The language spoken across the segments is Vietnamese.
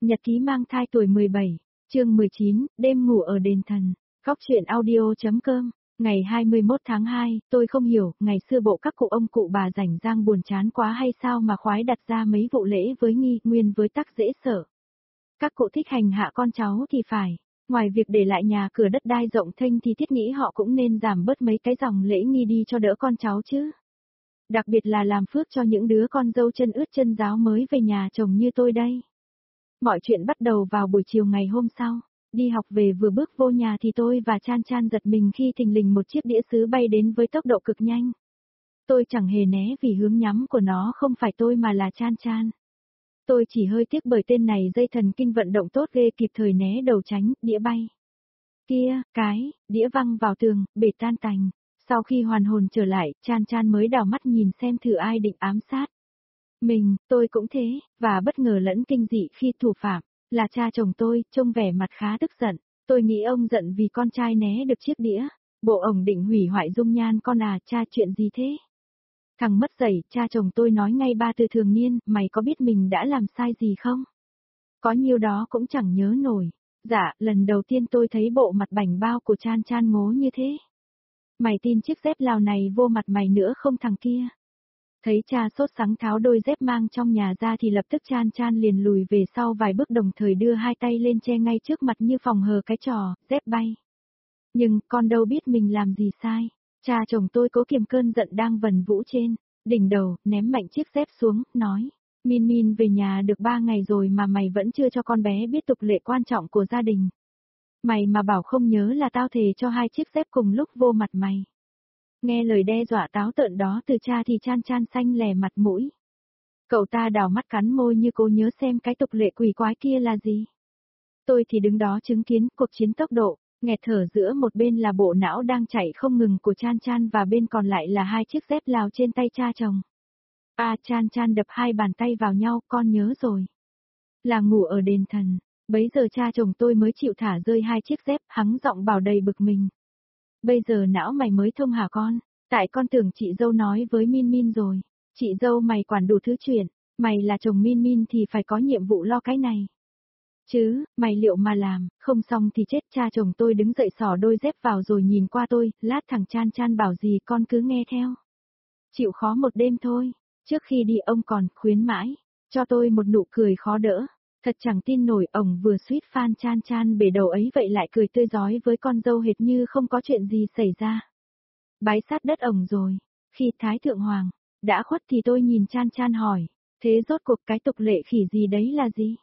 Nhật ký mang thai tuổi 17, chương 19, đêm ngủ ở đền thần. Góc truyện audio.com. Ngày 21 tháng 2, tôi không hiểu, ngày xưa bộ các cụ ông cụ bà rảnh rang buồn chán quá hay sao mà khoái đặt ra mấy vụ lễ với nghi nguyên với tắc dễ sợ. Các cụ thích hành hạ con cháu thì phải, ngoài việc để lại nhà cửa đất đai rộng thênh thì thiết nghĩ họ cũng nên giảm bớt mấy cái dòng lễ nghi đi cho đỡ con cháu chứ. Đặc biệt là làm phước cho những đứa con dâu chân ướt chân ráo mới về nhà chồng như tôi đây. Mọi chuyện bắt đầu vào buổi chiều ngày hôm sau. Đi học về vừa bước vô nhà thì tôi và Chan Chan giật mình khi thình lình một chiếc đĩa sứ bay đến với tốc độ cực nhanh. Tôi chẳng hề né vì hướng nhắm của nó không phải tôi mà là Chan Chan. Tôi chỉ hơi tiếc bởi tên này dây thần kinh vận động tốt ghê, kịp thời né đầu tránh, đĩa bay. Kia, đĩa văng vào tường, bể tan tành. Sau khi hoàn hồn trở lại, Chan Chan mới đảo mắt nhìn xem thử ai định ám sát. Tôi cũng thế, và bất ngờ lẫn kinh dị khi thủ phạm là cha chồng tôi, trông vẻ mặt khá tức giận. Tôi nghĩ ông giận vì con trai né được chiếc đĩa. Bộ ổng định hủy hoại dung nhan con à, cha chuyện gì thế? Thằng mất dạy, cha chồng tôi nói ngay ba từ thường niên, mày có biết mình đã làm sai gì không? Có nhiêu đó cũng chẳng nhớ nổi. Dạ, lần đầu tiên tôi thấy bộ mặt bảnh bao của Chan Chan ngố như thế. Mày tin chiếc dép Lào này vô mặt mày nữa không thằng kia? Thấy cha sốt sắng tháo đôi dép mang trong nhà ra thì lập tức Chan Chan liền lùi về sau vài bước, đồng thời đưa hai tay lên che ngay trước mặt như phòng hờ cái trò, dép bay. Nhưng con đâu biết mình làm gì sai. Cha chồng tôi cố kiềm cơn giận đang vần vũ trên đỉnh đầu, ném mạnh chiếc dép xuống, nói: Min Min về nhà được 3 ngày rồi mà mày vẫn chưa cho con bé biết tục lệ quan trọng của gia đình. Mày mà bảo không nhớ là tao thề cho hai chiếc dép cùng lúc vô mặt mày. Nghe lời đe dọa táo tợn đó từ cha thì Chan Chan xanh lè mặt mũi. Cậu ta đào mắt cắn môi như cố nhớ xem cái tục lệ quỷ quái kia là gì. Tôi thì đứng đó chứng kiến cuộc chiến tốc độ, nghẹt thở giữa một bên là bộ não đang chạy không ngừng của Chan Chan và bên còn lại là hai chiếc dép Lào trên tay cha chồng. Chan Chan đập hai bàn tay vào nhau, con nhớ rồi. Là ngủ ở đền thần. Bấy giờ cha chồng tôi mới chịu thả rơi hai chiếc dép, hắng giọng bảo đầy bực mình. Bây giờ não mày mới thông hả con? Tại con tưởng chị dâu nói với Min Min rồi. Chị dâu mày quản đủ thứ chuyện, mày là chồng Min Min thì phải có nhiệm vụ lo cái này. Chứ, mày liệu mà làm, không xong thì chết. Cha chồng tôi đứng dậy xỏ đôi dép vào rồi nhìn qua tôi, lát thằng Chan Chan bảo gì con cứ nghe theo. Chịu khó một đêm thôi, trước khi đi ông còn khuyến mãi, cho tôi một nụ cười khó đỡ. Thật chẳng tin nổi, ổng vừa suýt phan Chan Chan bể đầu ấy vậy lại cười tươi rói với con dâu hệt như không có chuyện gì xảy ra. Bái sát đất ổng rồi. Khi Thái Thượng Hoàng đã khuất thì tôi nhìn Chan Chan hỏi, thế rốt cuộc cái tục lệ khỉ gì đấy là gì?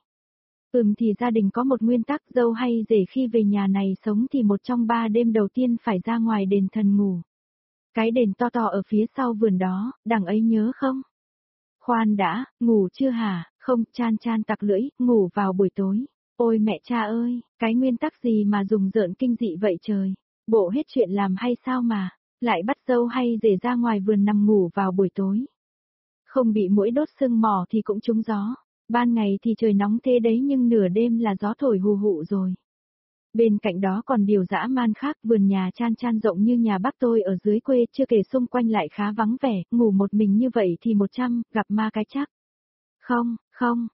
Thì gia đình có một nguyên tắc, dâu hay rể khi về nhà này sống thì một trong 3 đêm đầu tiên phải ra ngoài đền thần ngủ. Cái đền to to ở phía sau vườn đó, đằng ấy nhớ không? Khoan đã, ngủ chưa hả? Không, Chan Chan tặc lưỡi, ngủ vào buổi tối. Ôi mẹ cha ơi, cái nguyên tắc gì mà rùng rợn kinh dị vậy trời? Bộ hết chuyện làm hay sao mà, lại bắt dâu hay rể ra ngoài vườn nằm ngủ vào buổi tối? Không bị muỗi đốt sưng mỏ thì cũng trúng gió. Ban ngày thì trời nóng thế đấy nhưng nửa đêm là gió thổi hù hụ rồi. Bên cạnh đó còn điều dã man khác, vườn nhà Chan Chan rộng như nhà bác tôi ở dưới quê, chưa kể xung quanh lại khá vắng vẻ, ngủ một mình như vậy thì 100, gặp ma cái chắc. Không,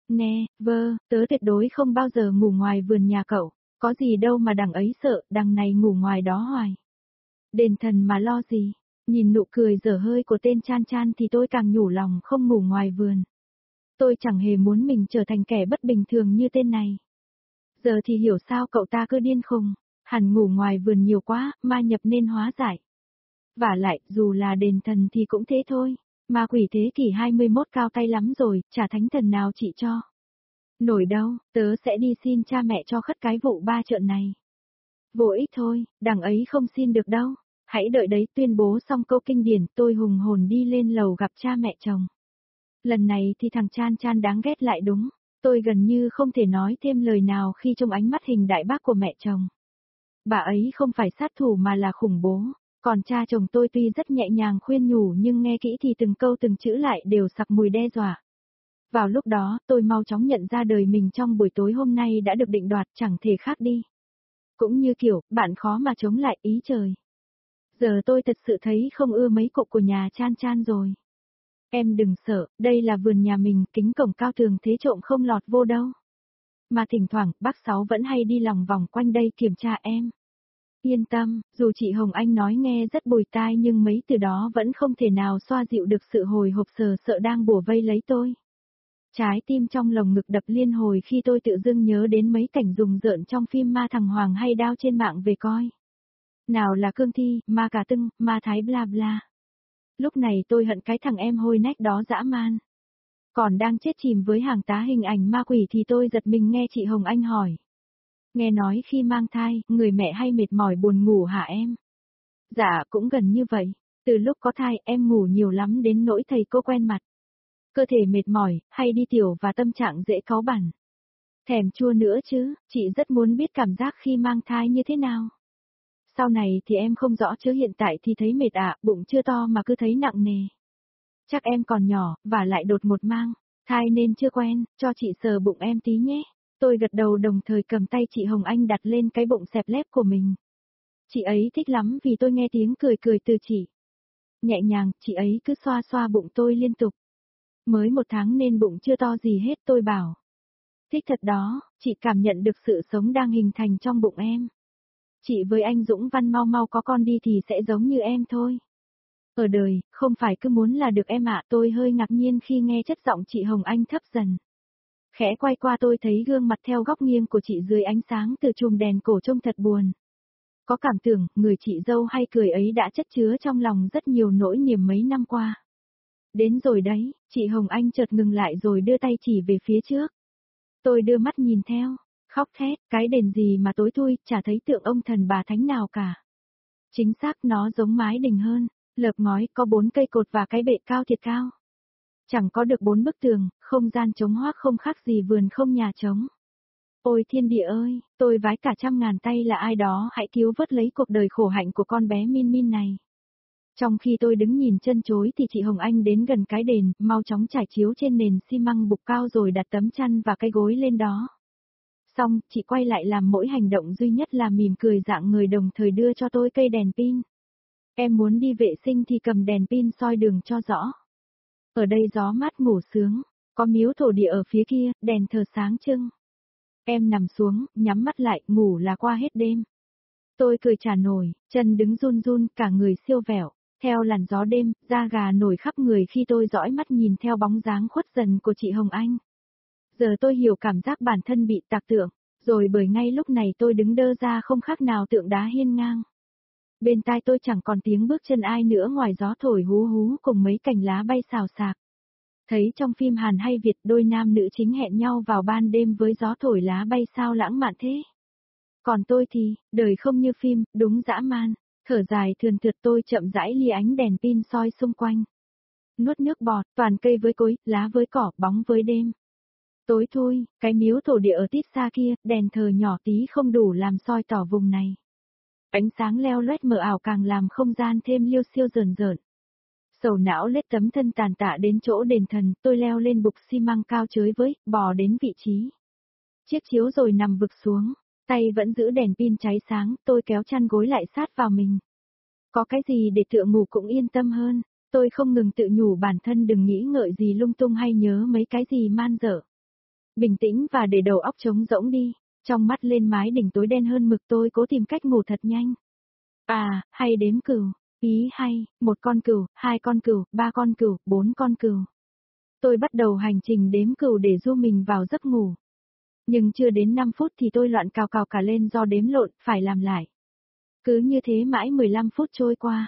tớ tuyệt đối không bao giờ ngủ ngoài vườn nhà cậu, có gì đâu mà đằng ấy sợ, đằng này ngủ ngoài đó hoài. Đền thần mà lo gì, nhìn nụ cười dở hơi của tên Chan Chan thì tôi càng nhủ lòng không ngủ ngoài vườn. Tôi chẳng hề muốn mình trở thành kẻ bất bình thường như tên này. Giờ thì hiểu sao cậu ta cứ điên khùng, hẳn ngủ ngoài vườn nhiều quá, ma nhập nên hóa giải. Vả lại, dù là đền thần thì cũng thế thôi, ma quỷ thế kỷ 21 cao tay lắm rồi, chả thánh thần nào trị cho. Nổi đâu, tớ sẽ đi xin cha mẹ cho khất cái vụ ba trợn này. Vô ích thôi, đằng ấy không xin được đâu, hãy đợi đấy. Tuyên bố xong câu kinh điển, tôi hùng hồn đi lên lầu gặp cha mẹ chồng. Lần này thì thằng Chan Chan đáng ghét lại đúng. Tôi gần như không thể nói thêm lời nào khi trông ánh mắt hình đại bác của mẹ chồng. Bà ấy không phải sát thủ mà là khủng bố. Còn cha chồng tôi tuy rất nhẹ nhàng khuyên nhủ nhưng nghe kỹ thì từng câu từng chữ lại đều sặc mùi đe dọa. Vào lúc đó, tôi mau chóng nhận ra đời mình trong buổi tối hôm nay đã được định đoạt, chẳng thể khác đi. Cũng như kiểu, bạn khó mà chống lại ý trời. Giờ tôi thật sự thấy không ưa mấy cụ của nhà Chan Chan rồi. Em đừng sợ, đây là vườn nhà mình, kính cổng cao tường thế trộm không lọt vô đâu. Mà thỉnh thoảng, bác Sáu vẫn hay đi lòng vòng quanh đây kiểm tra em. Yên tâm, dù chị Hồng Anh nói nghe rất bồi tai nhưng mấy từ đó vẫn không thể nào xoa dịu được sự hồi hộp sờ sợ đang bủa vây lấy tôi. Trái tim trong lồng ngực đập liên hồi khi tôi tự dưng nhớ đến mấy cảnh rùng rợn trong phim ma thằng Hoàng hay đao trên mạng về coi. Nào là Cương Thi, ma Cà Tưng, ma Thái bla bla. Lúc này tôi hận cái thằng em hôi nách đó dã man. Còn đang chết chìm với hàng tá hình ảnh ma quỷ thì tôi giật mình nghe chị Hồng Anh hỏi. Nghe nói khi mang thai, người mẹ hay mệt mỏi buồn ngủ hả em? Dạ, cũng gần như vậy. Từ lúc có thai em ngủ nhiều lắm đến nỗi thầy cô quen mặt. Cơ thể mệt mỏi, hay đi tiểu và tâm trạng dễ cáu bẳn. Thèm chua nữa chứ, chị rất muốn biết cảm giác khi mang thai như thế nào. Sau này thì em không rõ chứ hiện tại thì thấy mệt bụng chưa to mà cứ thấy nặng nề. Chắc em còn nhỏ, và lại đột ngột mang thai nên chưa quen, cho chị sờ bụng em tí nhé. Tôi gật đầu đồng thời cầm tay chị Hồng Anh đặt lên cái bụng xẹp lép của mình. Chị ấy thích lắm vì tôi nghe tiếng cười cười từ chị. Nhẹ nhàng, chị ấy cứ xoa xoa bụng tôi liên tục. Mới 1 tháng nên bụng chưa to gì hết tôi bảo. Thích thật đó, chị cảm nhận được sự sống đang hình thành trong bụng em. Chị với anh Dũng Văn mau mau có con đi thì sẽ giống như em thôi. Ở đời, không phải cứ muốn là được em tôi hơi ngạc nhiên khi nghe chất giọng chị Hồng Anh thấp dần. Khẽ quay qua tôi thấy gương mặt theo góc nghiêng của chị dưới ánh sáng từ chùm đèn cổ trông thật buồn. Có cảm tưởng, người chị dâu hay cười ấy đã chất chứa trong lòng rất nhiều nỗi niềm mấy năm qua. Đến rồi đấy, chị Hồng Anh chợt ngừng lại rồi đưa tay chỉ về phía trước. Tôi đưa mắt nhìn theo, khóc thét, cái đền gì mà tối thui, chả thấy tượng ông thần bà thánh nào cả. Chính xác nó giống mái đình hơn, lợp ngói có 4 cây cột và cái bệ cao thiệt cao. Chẳng có được 4 bức tường, không gian trống hoác không khác gì vườn không nhà trống. Ôi thiên địa ơi, tôi vái cả trăm ngàn tay là ai đó hãy cứu vớt lấy cuộc đời khổ hạnh của con bé Min Min này. Trong khi tôi đứng nhìn chân chối thì chị Hồng Anh đến gần cái đền, mau chóng trải chiếu trên nền xi măng bục cao rồi đặt tấm chăn và cái gối lên đó. Xong, chị quay lại làm mỗi hành động duy nhất là mỉm cười dạng người đồng thời đưa cho tôi cây đèn pin. Em muốn đi vệ sinh thì cầm đèn pin soi đường cho rõ. Ở đây gió mát ngủ sướng, có miếu thổ địa ở phía kia, đèn thờ sáng trưng. Em nằm xuống, nhắm mắt lại, ngủ là qua hết đêm. Tôi cười trả nổi, chân đứng run run, cả người siêu vẹo. Theo làn gió đêm, da gà nổi khắp người khi tôi dõi mắt nhìn theo bóng dáng khuất dần của chị Hồng Anh. Giờ tôi hiểu cảm giác bản thân bị tạc tượng, rồi bởi ngay lúc này tôi đứng đơ ra không khác nào tượng đá hiên ngang. Bên tai tôi chẳng còn tiếng bước chân ai nữa ngoài gió thổi hú hú cùng mấy cành lá bay xào xạc. Thấy trong phim Hàn hay Việt đôi nam nữ chính hẹn nhau vào ban đêm với gió thổi lá bay sao lãng mạn thế. Còn tôi thì, đời không như phim, đúng dã man. Thở dài thườn thượt tôi chậm rãi lia ánh đèn pin soi xung quanh. Nuốt nước bọt, toàn cây với cối, lá với cỏ, bóng với đêm. Tối thui, cái miếu thổ địa ở tít xa kia, đèn thờ nhỏ tí không đủ làm soi tỏ vùng này. Ánh sáng leo loét mờ ảo càng làm không gian thêm liêu xiêu rờn rợn. Sầu não lết tấm thân tàn tạ đến chỗ đền thần, tôi leo lên bục xi măng cao chới với, bò đến vị trí. Chiếc chiếu rồi nằm vực xuống, tay vẫn giữ đèn pin cháy sáng, tôi kéo chăn gối lại sát vào mình. Có cái gì để tựa ngủ cũng yên tâm hơn, tôi không ngừng tự nhủ bản thân đừng nghĩ ngợi gì lung tung hay nhớ mấy cái gì man dở. Bình tĩnh và để đầu óc trống rỗng đi, trong mắt lên mái đỉnh tối đen hơn mực tôi cố tìm cách ngủ thật nhanh. Hay đếm cừu, ý hay, 1 con cừu, 2 con cừu, 3 con cừu, 4 con cừu. Tôi bắt đầu hành trình đếm cừu để du mình vào giấc ngủ. Nhưng chưa đến 5 phút thì tôi loạn cào cào cả lên do đếm lộn, phải làm lại. Cứ như thế mãi 15 phút trôi qua,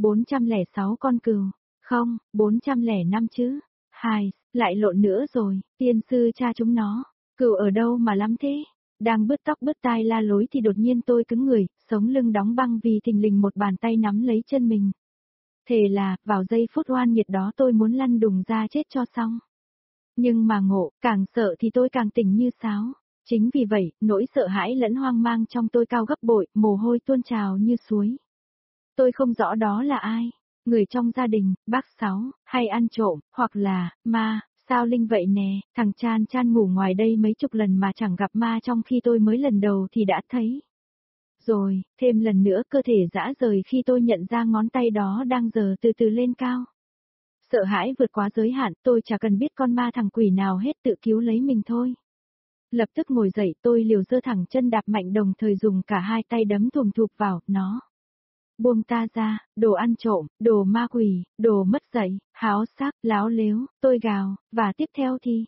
406 con cừu, không, 405 chứ. Lại lộn nữa rồi, tiên sư cha chúng nó, cừu ở đâu mà lắm thế? Đang bứt tóc bứt tai la lối thì đột nhiên tôi cứng người, sống lưng đóng băng vì thình lình một bàn tay nắm lấy chân mình. Thề là, vào giây phút oan nghiệt đó tôi muốn lăn đùng ra chết cho xong. Nhưng mà ngộ, càng sợ thì tôi càng tỉnh như sáo. Chính vì vậy, nỗi sợ hãi lẫn hoang mang trong tôi cao gấp bội, mồ hôi tuôn trào như suối. Tôi không rõ đó là ai, người trong gia đình, bác Sáu, hay ăn trộm, hoặc là, ma, sao linh vậy nè, thằng Chan Chan ngủ ngoài đây mấy chục lần mà chẳng gặp ma trong khi tôi mới lần đầu thì đã thấy. Rồi, thêm lần nữa cơ thể rã rời khi tôi nhận ra ngón tay đó đang giở từ từ lên cao. Sợ hãi vượt quá giới hạn, tôi chả cần biết con ma thằng quỷ nào hết tự cứu lấy mình thôi. Lập tức ngồi dậy tôi liều giơ thẳng chân đạp mạnh đồng thời dùng cả hai tay đấm thùm thụp vào nó. Buông ta ra, đồ ăn trộm, đồ ma quỷ, đồ mất dạy, háo sắc, láo lếu, tôi gào, và tiếp theo thì,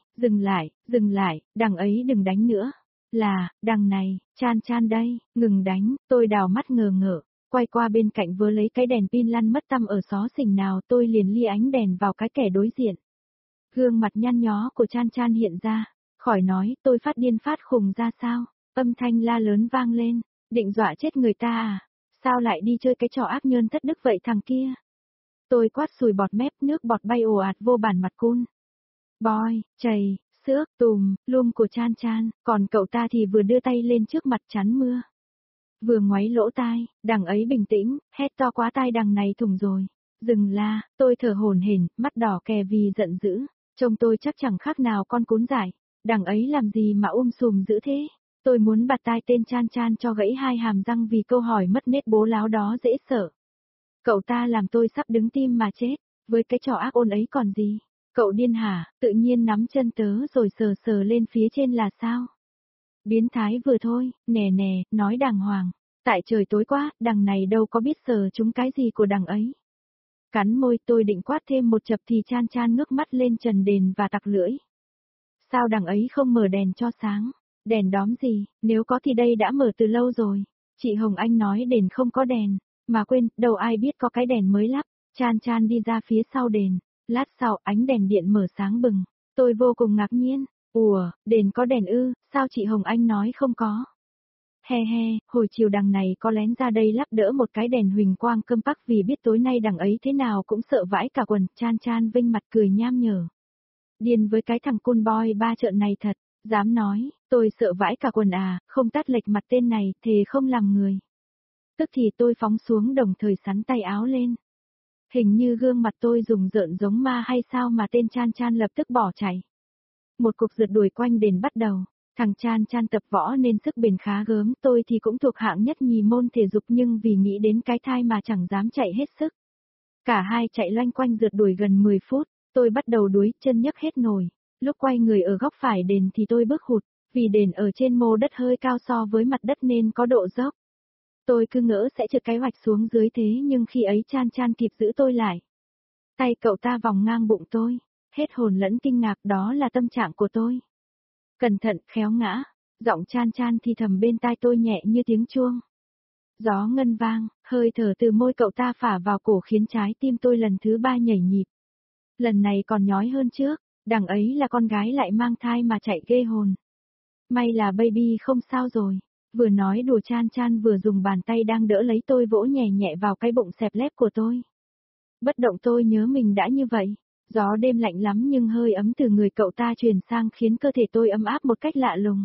dừng lại, đằng ấy đừng đánh nữa. Là, đằng này, Chan Chan đây, ngừng đánh, tôi đào mắt ngờ ngợ, quay qua bên cạnh vớ lấy cái đèn pin lăn mất tăm ở xó xỉnh nào tôi liền lia ánh đèn vào cái kẻ đối diện. Gương mặt nhăn nhó của Chan Chan hiện ra, khỏi nói tôi phát điên phát khùng ra sao, âm thanh la lớn vang lên, định dọa chết người ta à? Sao lại đi chơi cái trò ác nhân thất đức vậy thằng kia? Tôi quát sùi bọt mép nước bọt bay ồ ạt vô bản mặt cun. Boy, chày, xước, tùm, lum của Chan Chan, còn cậu ta thì vừa đưa tay lên trước mặt chắn mưa. Vừa ngoáy lỗ tai, đằng ấy bình tĩnh, hét to quá tai đằng này thủng rồi. Dừng la, tôi thở hổn hển, mắt đỏ kè vì giận dữ. Trông tôi chắc chẳng khác nào con cún dại. Đằng ấy làm gì mà sùm dữ thế? Tôi muốn bạt tai tên Chan Chan cho gãy hai hàm răng vì câu hỏi mất nết bố láo đó dễ sợ. Cậu ta làm tôi sắp đứng tim mà chết, với cái trò ác ôn ấy còn gì. Cậu điên hả, tự nhiên nắm chân tớ rồi sờ sờ lên phía trên là sao? Biến thái vừa thôi, nè nè, nói đàng hoàng. Tại trời tối quá, đằng này đâu có biết sờ chúng cái gì của đằng ấy. Cắn môi tôi định quát thêm một chập thì Chan Chan ngước mắt lên trần đền và tặc lưỡi. Sao đằng ấy không mở đèn cho sáng? Đèn đóm gì, nếu có thì đây đã mở từ lâu rồi. Chị Hồng Anh nói đền không có đèn, mà quên, đâu ai biết có cái đèn mới lắp. Chan Chan đi ra phía sau đền, lát sau ánh đèn điện mở sáng bừng. Tôi vô cùng ngạc nhiên, ủa, đền có đèn ư, sao chị Hồng Anh nói không có? He he, hồi chiều đằng này có lén ra đây lắp đỡ một cái đèn huỳnh quang cơm bắc vì biết tối nay đằng ấy thế nào cũng sợ vãi cả quần. Chan Chan vinh mặt cười nham nhở. Điên với cái thằng cool boy ba trợn này thật, dám nói, tôi sợ vãi cả quần à, không tát lệch mặt tên này, thề không làm người. Tức thì tôi phóng xuống đồng thời sắn tay áo lên. Hình như gương mặt tôi rùng rợn giống ma hay sao mà tên Chan Chan lập tức bỏ chạy. Một cuộc rượt đuổi quanh đền bắt đầu, thằng Chan Chan tập võ nên sức bền khá gớm, tôi thì cũng thuộc hạng nhất nhì môn thể dục nhưng vì nghĩ đến cái thai mà chẳng dám chạy hết sức. Cả hai chạy loanh quanh rượt đuổi gần 10 phút. Tôi bắt đầu đuối, chân nhấc hết nổi. Lúc quay người ở góc phải đền thì tôi bước hụt, vì đền ở trên mô đất hơi cao so với mặt đất nên có độ dốc. Tôi cứ ngỡ sẽ trượt cái hoạch xuống dưới thế nhưng khi ấy Chan Chan kịp giữ tôi lại. Tay cậu ta vòng ngang bụng tôi, hết hồn lẫn kinh ngạc đó là tâm trạng của tôi. Cẩn thận, khéo ngã, giọng Chan Chan thì thầm bên tai tôi nhẹ như tiếng chuông. Gió ngân vang, hơi thở từ môi cậu ta phả vào cổ khiến trái tim tôi lần thứ 3 nhảy nhịp. Lần này còn nhói hơn trước, đằng ấy là con gái lại mang thai mà chạy ghê hồn. May là baby không sao rồi. Vừa nói đùa Chan Chan vừa dùng bàn tay đang đỡ lấy tôi vỗ nhẹ nhẹ vào cái bụng xẹp lép của tôi. Bất động tôi nhớ mình đã như vậy. Gió đêm lạnh lắm nhưng hơi ấm từ người cậu ta truyền sang khiến cơ thể tôi ấm áp một cách lạ lùng.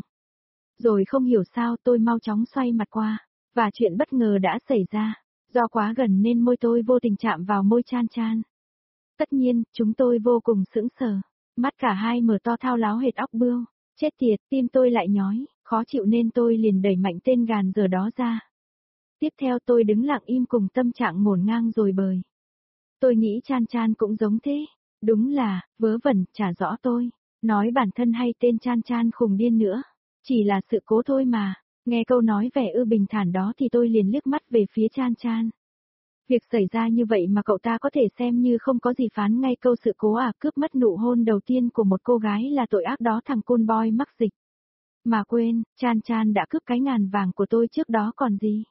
Rồi không hiểu sao tôi mau chóng xoay mặt qua, và chuyện bất ngờ đã xảy ra. Do quá gần nên môi tôi vô tình chạm vào môi Chan Chan. Tất nhiên, chúng tôi vô cùng sững sờ. Mắt cả hai mở to thao láo hệt óc bươu. Chết tiệt, tim tôi lại nhói, khó chịu nên tôi liền đẩy mạnh tên gàn giờ đó ra. Tiếp theo tôi đứng lặng im cùng tâm trạng ngổn ngang rồi bời. Tôi nghĩ Chan Chan cũng giống thế. Đúng là, vớ vẩn, chả rõ tôi. Nói bản thân hay tên Chan Chan khùng điên nữa. Chỉ là sự cố thôi mà. Nghe câu nói vẻ bình thản đó thì tôi liền liếc mắt về phía Chan Chan. Việc xảy ra như vậy mà cậu ta có thể xem như không có gì phán ngay câu sự cố à, cướp mất nụ hôn đầu tiên của một cô gái là tội ác đó thằng cool boy mắc dịch. Mà quên, Chan Chan đã cướp cái ngàn vàng của tôi trước đó còn gì.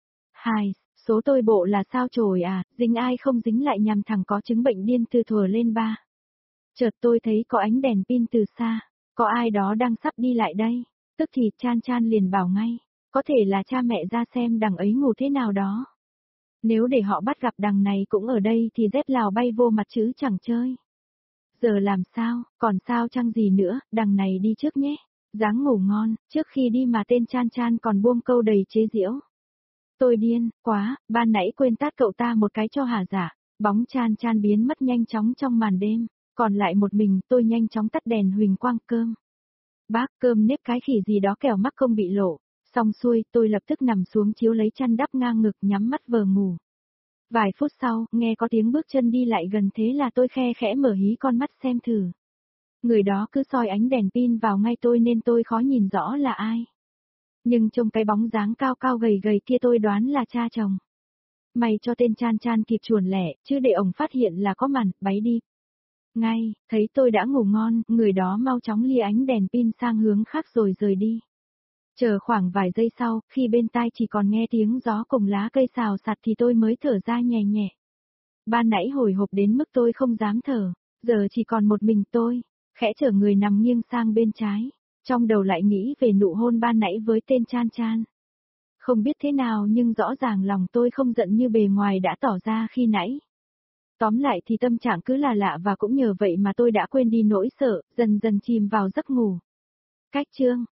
Hai, số tôi bộ là sao chổi à, dính ai không dính lại nhằm thằng có chứng bệnh điên từ thuở lên ba. Chợt tôi thấy có ánh đèn pin từ xa, có ai đó đang sắp đi lại đây, tức thì Chan Chan liền bảo ngay, có thể là cha mẹ ra xem đằng ấy ngủ thế nào đó. Nếu để họ bắt gặp đằng này cũng ở đây thì dép Lào bay vô mặt chứ chẳng chơi. Giờ làm sao, còn sao chăng gì nữa, đằng này đi trước nhé. Dáng ngủ ngon, trước khi đi mà tên Chan Chan còn buông câu đầy chế giễu. Tôi điên, quá, ban nãy quên tát cậu ta một cái cho hả dạ. Bóng Chan Chan biến mất nhanh chóng trong màn đêm, còn lại một mình tôi nhanh chóng tắt đèn huỳnh quang cơm. Bác cơm nếp cái khỉ gì đó kẻo mắc không bị lộ. Xong xuôi, tôi lập tức nằm xuống chiếu lấy chăn đắp ngang ngực nhắm mắt vờ ngủ. Vài phút sau, nghe có tiếng bước chân đi lại gần thế là tôi khe khẽ mở hí con mắt xem thử. Người đó cứ soi ánh đèn pin vào ngay tôi nên tôi khó nhìn rõ là ai. Nhưng trông cái bóng dáng cao cao gầy gầy kia tôi đoán là cha chồng. May cho tên Chan Chan kịp chuồn lẻ, chứ để ổng phát hiện là có màn, báy đi. Ngay, thấy tôi đã ngủ ngon, người đó mau chóng lia ánh đèn pin sang hướng khác rồi rời đi. Chờ khoảng vài giây sau, khi bên tai chỉ còn nghe tiếng gió cùng lá cây xào xạc thì tôi mới thở ra nhẹ nhẹ. Ban nãy hồi hộp đến mức tôi không dám thở, giờ chỉ còn một mình tôi, khẽ chở người nằm nghiêng sang bên trái, trong đầu lại nghĩ về nụ hôn ban nãy với tên Chan Chan. Không biết thế nào nhưng rõ ràng lòng tôi không giận như bề ngoài đã tỏ ra khi nãy. Tóm lại thì tâm trạng cứ là lạ và cũng nhờ vậy mà tôi đã quên đi nỗi sợ, dần dần chìm vào giấc ngủ. Cách chương